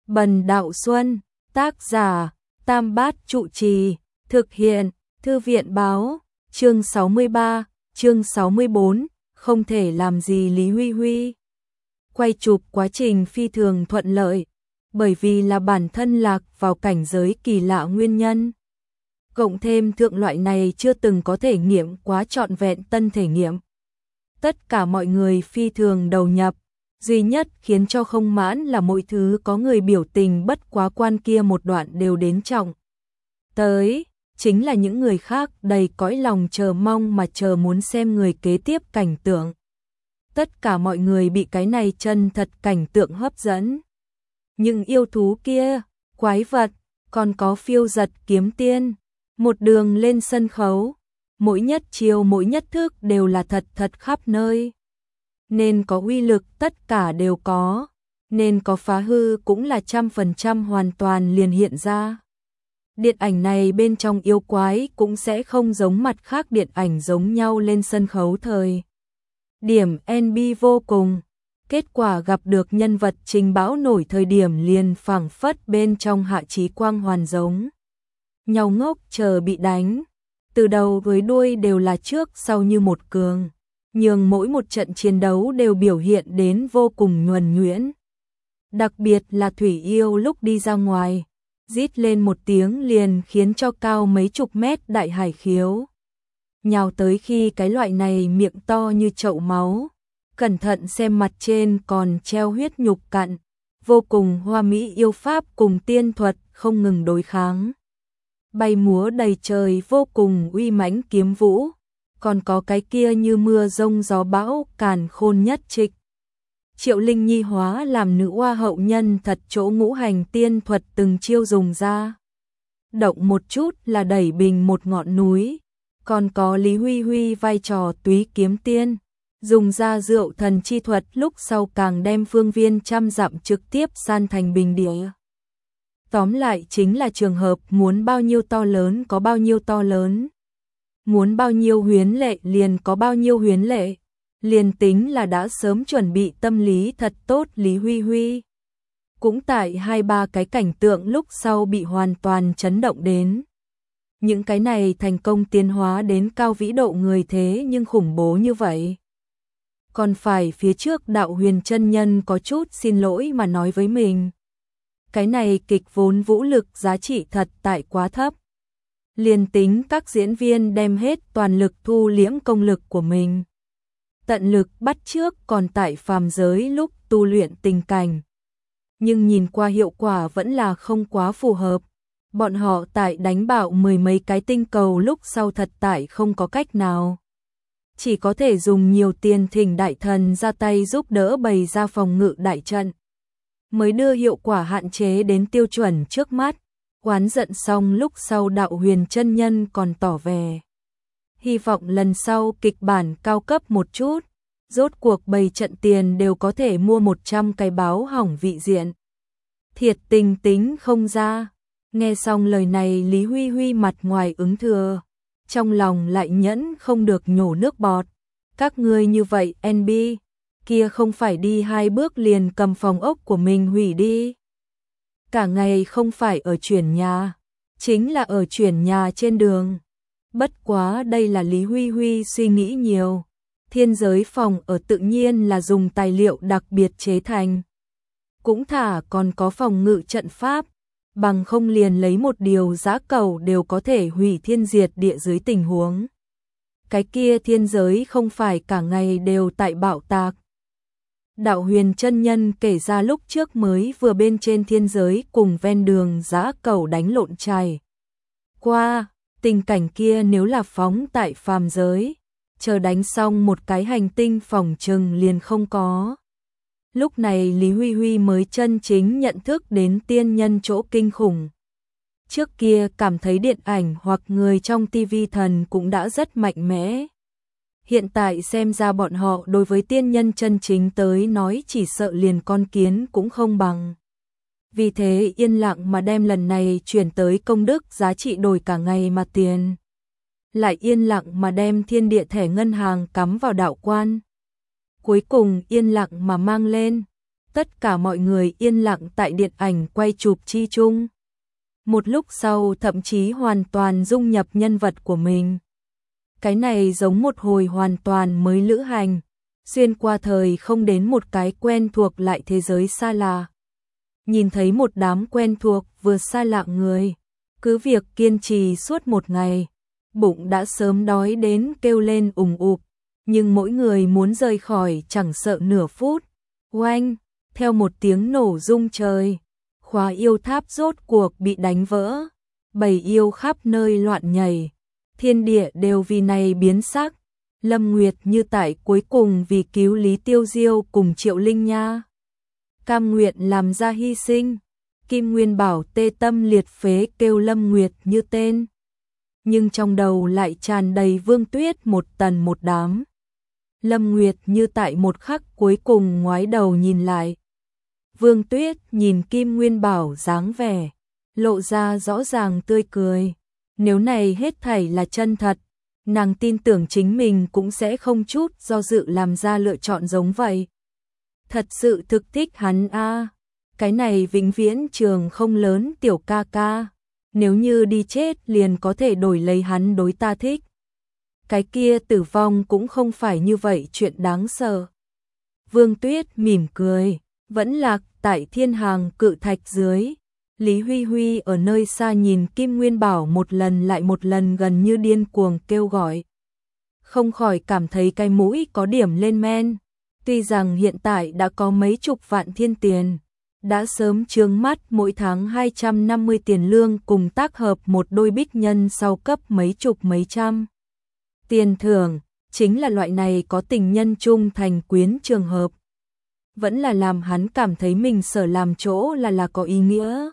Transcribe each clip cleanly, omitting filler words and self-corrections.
Bần Đạo Xuân, tác giả, Tam Bát Trụ Trì, thực hiện, Thư viện báo, chương 63, chương 64, không thể làm gì Lý Huy Huy. Quay chụp quá trình phi thường thuận lợi, bởi vì là bản thân lạc vào cảnh giới kỳ lạ nguyên nhân. Cộng thêm thượng loại này chưa từng có thể nghiệm quá trọn vẹn tân thể nghiệm. Tất cả mọi người phi thường đầu nhập, duy nhất khiến cho không mãn là mọi thứ có người biểu tình bất quá quan kia một đoạn đều đến trọng. Tới, chính là những người khác đầy cõi lòng chờ mong mà chờ muốn xem người kế tiếp cảnh tượng. Tất cả mọi người bị cái này chân thật cảnh tượng hấp dẫn. Những yêu thú kia, quái vật, còn có phiêu giật kiếm tiên, một đường lên sân khấu, mỗi nhất chiều mỗi nhất thức đều là thật thật khắp nơi. Nên có uy lực tất cả đều có, nên có phá hư cũng là 100% hoàn toàn liền hiện ra. Điện ảnh này bên trong yêu quái cũng sẽ không giống mặt khác điện ảnh giống nhau lên sân khấu thời điểm NB vô cùng. Kết quả gặp được nhân vật trình bão nổi thời điểm liền phảng phất bên trong hạ trí quang hoàn giống nhau ngốc chờ bị đánh. Từ đầu với đuôi đều là trước sau như một cường, nhưng mỗi một trận chiến đấu đều biểu hiện đến vô cùng nhuần nhuyễn. Đặc biệt là Thủy Yêu lúc đi ra ngoài, rít lên một tiếng liền khiến cho cao mấy chục mét đại hải khiếu nhào tới, khi cái loại này miệng to như chậu máu, cẩn thận xem mặt trên còn treo huyết nhục cặn, vô cùng hoa mỹ yêu pháp cùng tiên thuật không ngừng đối kháng. Bay múa đầy trời vô cùng uy mãnh kiếm vũ, còn có cái kia như mưa rông gió bão càn khôn nhất trịch. Triệu Linh Nhi hóa làm nữ hoa hậu nhân thật chỗ ngũ hành tiên thuật từng chiêu dùng ra. Động một chút là đẩy bình một ngọn núi, còn có Lý Huy Huy vai trò túy kiếm tiên, dùng ra rượu thần chi thuật lúc sau càng đem phương viên trăm dặm trực tiếp san thành bình địa. Tóm lại chính là trường hợp muốn bao nhiêu to lớn có bao nhiêu to lớn, muốn bao nhiêu huyến lệ liền có bao nhiêu huyến lệ, liền tính là đã sớm chuẩn bị tâm lý thật tốt Lý Huy Huy. Cũng tại 2-3 cái cảnh tượng lúc sau bị hoàn toàn chấn động đến. Những cái này thành công tiến hóa đến cao vĩ độ người thế nhưng khủng bố như vậy. Còn phải phía trước Đạo Huyền chân nhân có chút xin lỗi mà nói với mình. Cái này kịch vốn vũ lực giá trị thật tại quá thấp. Liền tính các diễn viên đem hết toàn lực thu liễm công lực của mình, tận lực bắt chước còn tại phàm giới lúc tu luyện tình cảnh. Nhưng nhìn qua hiệu quả vẫn là không quá phù hợp. Bọn họ tại đánh bạo 10 mấy cái tinh cầu lúc sau thật tại không có cách nào. Chỉ có thể dùng nhiều tiền thỉnh đại thần ra tay giúp đỡ bày ra phòng ngự đại trận, mới đưa hiệu quả hạn chế đến tiêu chuẩn trước mắt. Oán giận xong lúc sau Đạo Huyền chân nhân còn tỏ vẻ hy vọng lần sau kịch bản cao cấp một chút, rốt cuộc bày trận tiền đều có thể mua 100 cái báo hỏng vị diện. Thiệt tình tính không ra. Nghe xong lời này Lý Huy Huy mặt ngoài ứng thừa, trong lòng lại nhẫn không được nhổ nước bọt. Các ngươi như vậy NB, kia không phải đi 2 bước liền cầm phòng ốc của mình hủy đi. Cả ngày không phải ở chuyển nhà, chính là ở chuyển nhà trên đường. Bất quá đây là Lý Huy Huy suy nghĩ nhiều. Thiên giới phòng ở tự nhiên là dùng tài liệu đặc biệt chế thành. Cũng thả còn có phòng ngự trận pháp, bằng không liền lấy một điều giã cầu đều có thể hủy thiên diệt địa dưới tình huống. Cái kia thiên giới không phải cả ngày đều tại bạo tạc. Đạo Huyền chân nhân kể ra lúc trước mới vừa bên trên thiên giới cùng ven đường giã cầu đánh lộn trải qua, tình cảnh kia nếu là phóng tại phàm giới, chờ đánh xong một cái hành tinh phòng trừng liền không có. Lúc này Lý Huy Huy mới chân chính nhận thức đến tiên nhân chỗ kinh khủng. Trước kia cảm thấy điện ảnh hoặc người trong TV thần cũng đã rất mạnh mẽ. Hiện tại xem ra bọn họ đối với tiên nhân chân chính tới nói chỉ sợ liền con kiến cũng không bằng. Vì thế yên lặng mà đem lần này chuyển tới công đức giá trị đổi cả ngày mà tiền. Lại yên lặng mà đem thiên địa thẻ ngân hàng cắm vào đạo quan. Cuối cùng yên lặng mà mang lên Tất cả mọi người yên lặng tại điện ảnh quay chụp chi chung. Một lúc sau thậm chí hoàn toàn dung nhập nhân vật của mình. Cái này giống một hồi hoàn toàn mới lữ hành, xuyên qua thời không đến một cái quen thuộc lại thế giới xa lạ. Nhìn thấy một đám quen thuộc vừa xa lạ người, cứ việc kiên trì suốt một ngày, bụng đã sớm đói đến kêu lên ùng ục, nhưng mỗi người muốn rời khỏi chẳng sợ nửa phút. Oanh, theo một tiếng nổ rung trời, khóa yêu tháp rốt cuộc bị đánh vỡ, bầy yêu khắp nơi loạn nhảy, thiên địa đều vì này biến sắc. Lâm Nguyệt Như tại cuối cùng vì cứu Lý Tiêu Diêu cùng Triệu Linh Nha, cam nguyện làm ra hy sinh. Kim Nguyên Bảo tê tâm liệt phế kêu Lâm Nguyệt Như tên, nhưng trong đầu lại tràn đầy Vương Tuyết một tần một đám. Lâm Nguyệt Như tại một khắc cuối cùng ngoái đầu nhìn lại. Vương Tuyết nhìn Kim Nguyên Bảo dáng vẻ, lộ ra rõ ràng tươi cười. Nếu này hết thảy là chân thật, nàng tin tưởng chính mình cũng sẽ không chút do dự làm ra lựa chọn giống vậy. Thật sự thực thích hắn a. Cái này vĩnh viễn trường không lớn tiểu ca ca. Nếu như đi chết liền có thể đổi lấy hắn đối ta thích. Cái kia tử vong cũng không phải như vậy chuyện đáng sợ. Vương Tuyết mỉm cười, vẫn lạc tại thiên hàng cự thạch dưới. Lý Huy Huy ở nơi xa nhìn Kim Nguyên Bảo một lần lại một lần gần như điên cuồng kêu gọi. Không khỏi cảm thấy cái mũi có điểm lên men. Tuy rằng hiện tại đã có mấy chục vạn thiên tiền, đã sớm chướng mắt mỗi tháng 250 tiền lương cùng tác hợp một đôi bích nhân sau cấp mấy chục mấy trăm. Tiền thưởng, chính là loại này có tình nhân chung thành quyến trường hợp. Vẫn là làm hắn cảm thấy mình sở làm chỗ là có ý nghĩa.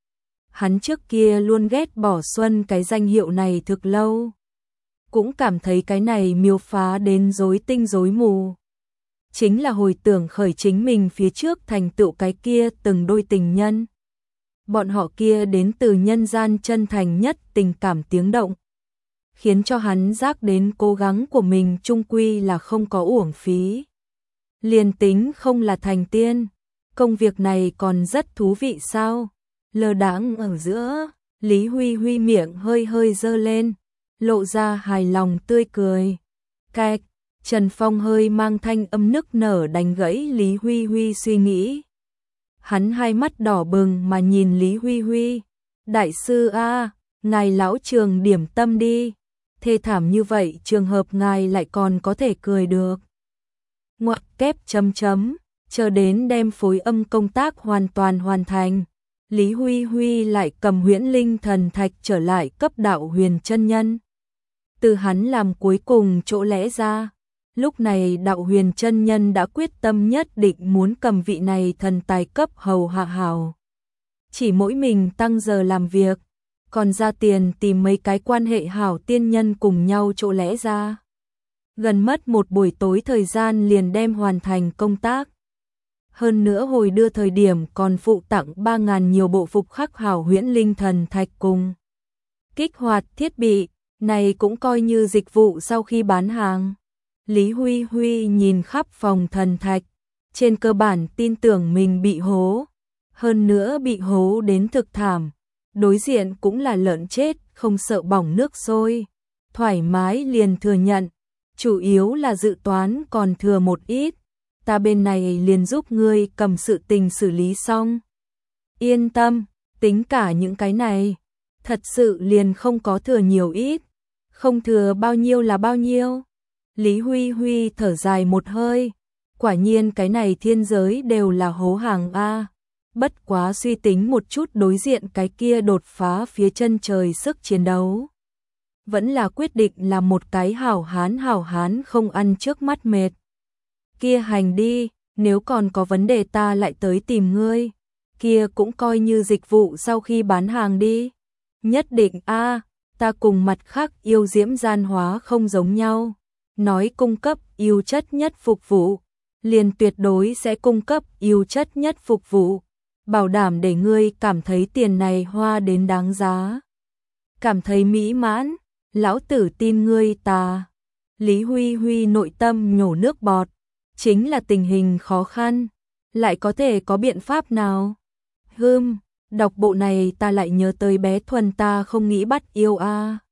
Hắn trước kia luôn ghét bỏ Xuân cái danh hiệu này thực lâu. Cũng cảm thấy cái này miêu phá đến rối tinh rối mù. Chính là hồi tưởng khởi chính mình phía trước thành tựu cái kia từng đôi tình nhân. Bọn họ kia đến từ nhân gian chân thành nhất tình cảm tiếng động. Khiến cho hắn giác đến cố gắng của mình chung quy là không có uổng phí. Liền tính không là thành tiên, công việc này còn rất thú vị sao? Lơ đãng ở giữa, Lý Huy Huy miệng hơi hơi dơ lên, lộ ra hài lòng tươi cười. Cạch, Trần Phong hơi mang thanh âm nức nở đánh gãy Lý Huy Huy suy nghĩ. Hắn hai mắt đỏ bừng mà nhìn Lý Huy Huy. Đại sư a, ngài lão trường điểm tâm đi. Thê thảm như vậy trường hợp ngài lại còn có thể cười được. Ngoặc kép chấm chấm, chờ đến đem phối âm công tác hoàn toàn hoàn thành. Lý Huy Huy lại cầm huyễn linh thần thạch trở lại cấp đạo huyền chân nhân. Từ hắn làm cuối cùng chỗ lẽ ra. Lúc này đạo huyền chân nhân đã quyết tâm nhất định muốn cầm vị này thần tài cấp hầu hạ hảo. Chỉ mỗi mình tăng giờ làm việc, còn ra tiền tìm mấy cái quan hệ hảo tiên nhân cùng nhau chỗ lẽ ra. Gần mất một buổi tối thời gian liền đem hoàn thành công tác. Hơn nữa hồi đưa thời điểm còn phụ tặng 3.000 nhiều bộ phục khắc hảo huyễn linh thần thạch cùng kích hoạt thiết bị, này cũng coi như dịch vụ sau khi bán hàng. Lý Huy Huy nhìn khắp phòng thần thạch, trên cơ bản tin tưởng mình bị hố, hơn nữa bị hố đến thực thảm. Đối diện cũng là lợn chết, không sợ bỏng nước sôi, thoải mái liền thừa nhận, chủ yếu là dự toán còn thừa một ít, ta bên này liền giúp ngươi cầm sự tình xử lý xong. Yên tâm, tính cả những cái này, thật sự liền không có thừa nhiều ít, không thừa bao nhiêu là bao nhiêu. Lý Huy Huy thở dài một hơi, quả nhiên cái này thiên giới đều là hố hàng a. Bất quá suy tính một chút đối diện cái kia đột phá phía chân trời sức chiến đấu. Vẫn là quyết định là một cái hảo hán không ăn trước mắt mệt. Kia hành đi, nếu còn có vấn đề ta lại tới tìm ngươi. Kia cũng coi như dịch vụ sau khi bán hàng đi. Nhất định a, ta cùng mặt khác yêu diễm gian hóa không giống nhau. Nói cung cấp yêu chất nhất phục vụ, liền tuyệt đối sẽ cung cấp yêu chất nhất phục vụ. Bảo đảm để ngươi cảm thấy tiền này hoa đến đáng giá. Cảm thấy mỹ mãn, lão tử tin ngươi ta. Lý Huy Huy nội tâm nhổ nước bọt, chính là tình hình khó khăn. lại có thể có biện pháp nào? Đọc bộ này ta lại nhớ tới bé Thuần ta không nghĩ bắt yêu a.